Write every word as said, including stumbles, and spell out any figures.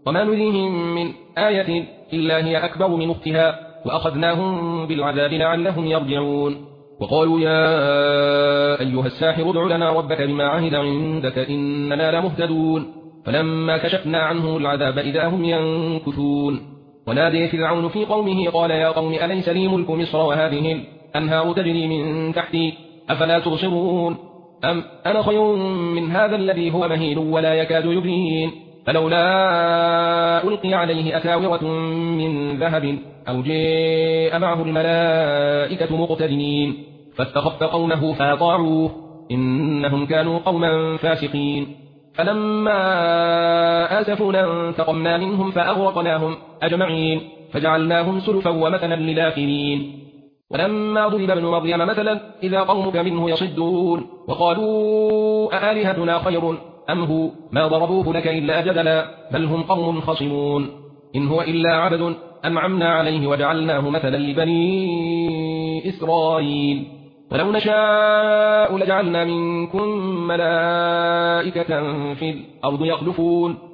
وما نريهم من آية إلا هي أكبر من أختها وأخذناهم بالعذاب لعلهم يرجعون. وقالوا يا أيها الساحر ادع لنا ربك بما عهد عندك إننا لمهتدون. فلما كشفنا عنهم العذاب إذا هم ينكثون. ونادي فرعون في قومه قال يا قوم أليس لي ملك مصر وهذه الأنهار تجري من تحتي أفلا تبصرون أم أنا خير من هذا الذي هو مهين ولا يكاد يبين فلولا ألقي عليه أساورة من ذهب أو جاء معه الملائكة مقترنين فاستخف قومه فأطاعوه إنهم كانوا قوما فاسقين. فلما آسفونا انتقمنا منهم فأغرقناهم أجمعين فجعلناهم سلفا ومثلا للآخرين. ولما ضرب ابن مريم مثلا إذا قومك منه يصدون وقالوا أآلهتنا خير أم هو ما ضربوه لك إلا جدلا بل هم قوم خصمون. إن هو إلا عبد أنعمنا عليه وجعلناه مثلا لبني إسرائيل. ولو نشاء لجعلنا منكم ملائكة في الأرض يخلفون